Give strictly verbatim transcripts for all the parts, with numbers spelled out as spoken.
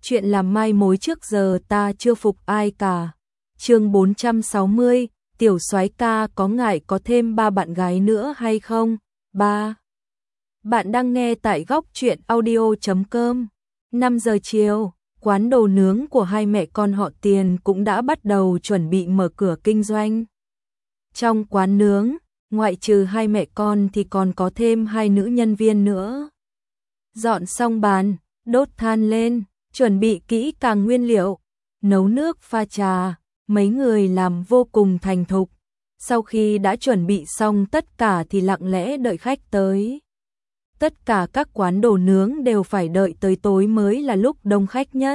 chuyện làm mai mối trước giờ ta chưa phục ai cả. Chương bốn trăm sáu mươi, tiểu soái ca có ngại có thêm ba bạn gái nữa hay không? ba. Bạn đang nghe tại góc truyện audio chấm com. năm giờ chiều, quán đồ nướng của hai mẹ con họ Tiền cũng đã bắt đầu chuẩn bị mở cửa kinh doanh. Trong quán nướng, ngoại trừ hai mẹ con thì còn có thêm hai nữ nhân viên nữa. Dọn xong bàn, đốt than lên, chuẩn bị kỹ càng nguyên liệu, nấu nước pha trà, mấy người làm vô cùng thành thục. Sau khi đã chuẩn bị xong tất cả thì lặng lẽ đợi khách tới. Tất cả các quán đồ nướng đều phải đợi tới tối mới là lúc đông khách nhất.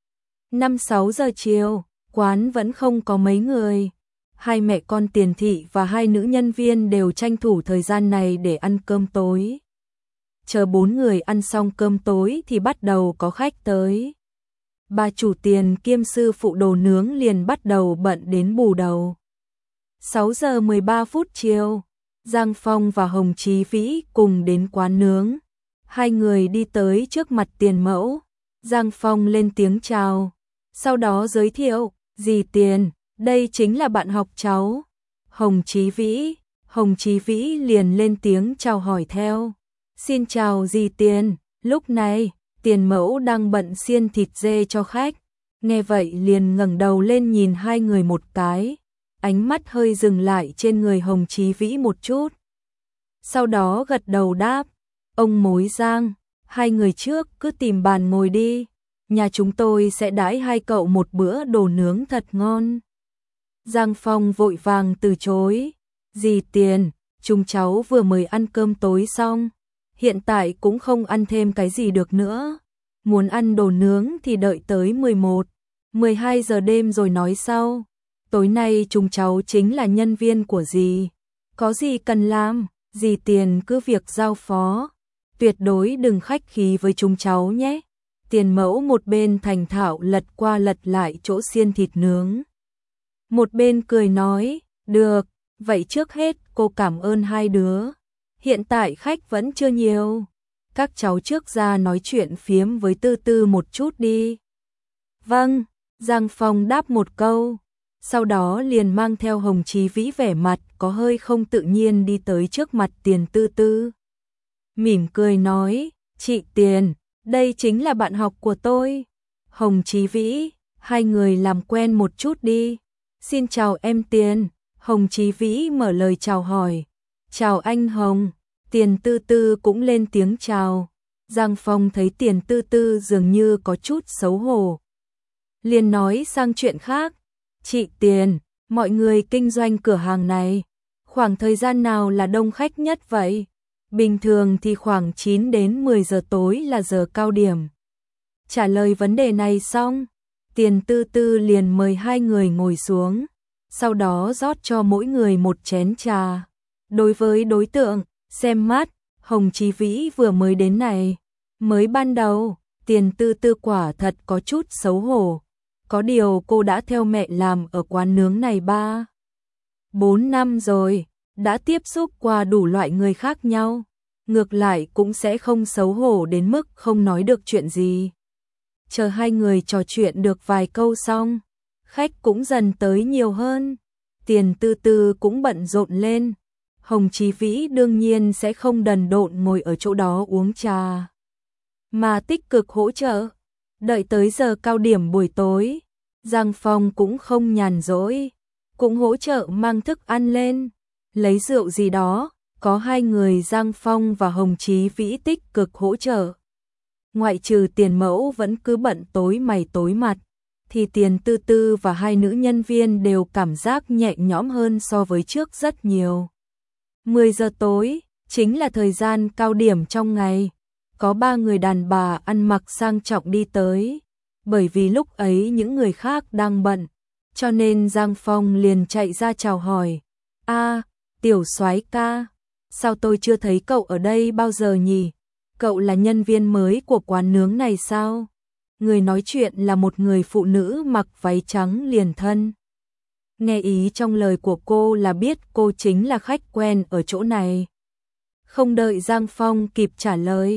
năm sáu giờ chiều, quán vẫn không có mấy người. Hai mẹ con Tiền thị và hai nữ nhân viên đều tranh thủ thời gian này để ăn cơm tối. Chờ bốn người ăn xong cơm tối thì bắt đầu có khách tới. Bà chủ Tiền kiêm sư phụ đồ nướng liền bắt đầu bận đến bù đầu. sáu giờ mười ba phút chiều, Giang Phong và Hồng Chí Vĩ cùng đến quán nướng. Hai người đi tới trước mặt Tiền mẫu. Giang Phong lên tiếng chào, sau đó giới thiệu, dì Tiền, đây chính là bạn học cháu. Hồng Chí Vĩ, Hồng Chí Vĩ liền lên tiếng chào hỏi theo. Xin chào dì Tiền, lúc này, Tiền mẫu đang bận xiên thịt dê cho khách. Nghe vậy liền ngẩng đầu lên nhìn hai người một cái, ánh mắt hơi dừng lại trên người Hồng Chí Vĩ một chút. Sau đó gật đầu đáp, ông mối Giang, hai người trước cứ tìm bàn ngồi đi, nhà chúng tôi sẽ đãi hai cậu một bữa đồ nướng thật ngon. Giang Phong vội vàng từ chối, dì Tiền, chúng cháu vừa mới ăn cơm tối xong, hiện tại cũng không ăn thêm cái gì được nữa. Muốn ăn đồ nướng thì đợi tới mười một, mười hai giờ đêm rồi nói sau. Tối nay chúng cháu chính là nhân viên của dì. Có gì cần làm, dì Tiền cứ việc giao phó. Tuyệt đối đừng khách khí với chúng cháu nhé. Tiền mẫu một bên thành thạo lật qua lật lại chỗ xiên thịt nướng. Một bên cười nói, được, vậy trước hết cô cảm ơn hai đứa. Hiện tại khách vẫn chưa nhiều. Các cháu trước ra nói chuyện phiếm với Tư Tư một chút đi. Vâng, Giang Phong đáp một câu. Sau đó liền mang theo Hồng Chí Vĩ vẻ mặt có hơi không tự nhiên đi tới trước mặt Tiền Tư Tư. Mỉm cười nói, chị Tiền, đây chính là bạn học của tôi. Hồng Chí Vĩ, hai người làm quen một chút đi. Xin chào em Tiền. Hồng Chí Vĩ mở lời chào hỏi. Chào anh Hồng. Tiền Tư Tư cũng lên tiếng chào. Giang Phong thấy Tiền Tư Tư dường như có chút xấu hổ, liền nói sang chuyện khác. Chị Tiền, mọi người kinh doanh cửa hàng này, khoảng thời gian nào là đông khách nhất vậy? Bình thường thì khoảng chín đến mười giờ tối là giờ cao điểm. Trả lời vấn đề này xong, Tiền Tư Tư liền mời hai người ngồi xuống, sau đó rót cho mỗi người một chén trà. Đối với đối tượng, xem mắt, Hồng Chí Vĩ vừa mới đến này, mới ban đầu, Tiền Tư Tư quả thật có chút xấu hổ. Có điều cô đã theo mẹ làm ở quán nướng này ba, bốn năm rồi, đã tiếp xúc qua đủ loại người khác nhau, ngược lại cũng sẽ không xấu hổ đến mức không nói được chuyện gì. Chờ hai người trò chuyện được vài câu xong, khách cũng dần tới nhiều hơn. Tiền Tư Tư cũng bận rộn lên. Hồng Chí Vĩ đương nhiên sẽ không đần độn ngồi ở chỗ đó uống trà, mà tích cực hỗ trợ. Đợi tới giờ cao điểm buổi tối, Giang Phong cũng không nhàn rỗi, cũng hỗ trợ mang thức ăn lên, lấy rượu gì đó. Có hai người Giang Phong và Hồng Chí Vĩ tích cực hỗ trợ. Ngoại trừ Tiền mẫu vẫn cứ bận tối mày tối mặt, thì Tiền Tư Tư và hai nữ nhân viên đều cảm giác nhẹ nhõm hơn so với trước rất nhiều. mười giờ tối, chính là thời gian cao điểm trong ngày. Có ba người đàn bà ăn mặc sang trọng đi tới. Bởi vì lúc ấy những người khác đang bận, cho nên Giang Phong liền chạy ra chào hỏi. A, tiểu soái ca, sao tôi chưa thấy cậu ở đây bao giờ nhỉ? Cậu là nhân viên mới của quán nướng này sao? Người nói chuyện là một người phụ nữ mặc váy trắng liền thân. Nghe ý trong lời của cô là biết cô chính là khách quen ở chỗ này. Không đợi Giang Phong kịp trả lời,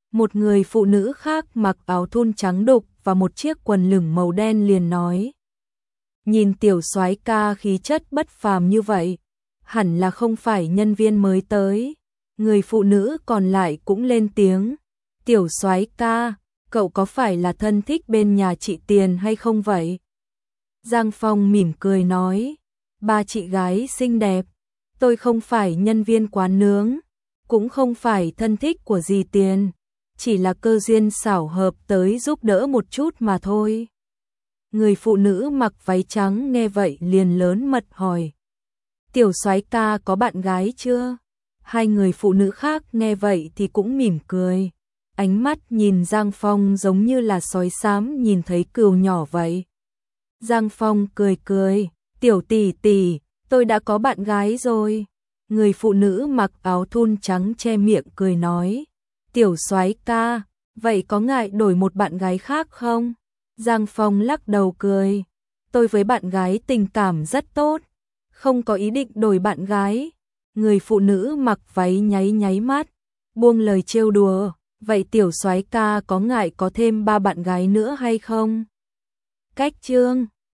Một người phụ nữ khác mặc áo thun trắng đục và một chiếc quần lửng màu đen liền nói. Nhìn tiểu soái ca khí chất bất phàm như vậy, hẳn là không phải nhân viên mới tới. Người phụ nữ còn lại cũng lên tiếng. Tiểu soái ca, cậu có phải là thân thích bên nhà chị Tiền hay không vậy? Giang Phong mỉm cười nói. Ba chị gái xinh đẹp, tôi không phải nhân viên quán nướng, cũng không phải thân thích của dì Tiền, chỉ là cơ duyên xảo hợp tới giúp đỡ một chút mà thôi. Người phụ nữ mặc váy trắng nghe vậy liền lớn mật hỏi. Tiểu soái ca có bạn gái chưa? Hai người phụ nữ khác nghe vậy thì cũng mỉm cười. Ánh mắt nhìn Giang Phong giống như là sói xám nhìn thấy cừu nhỏ vậy. Giang Phong cười cười. Tiểu tỷ tỷ, tôi đã có bạn gái rồi. Người phụ nữ mặc áo thun trắng che miệng cười nói. Tiểu soái ca, vậy có ngại đổi một bạn gái khác không? Giang Phong lắc đầu cười. Tôi với bạn gái tình cảm rất tốt, không có ý định đổi bạn gái. Người phụ nữ mặc váy nháy nháy mắt, buông lời trêu đùa. Vậy tiểu soái ca có ngại có thêm ba bạn gái nữa hay không? Cách chương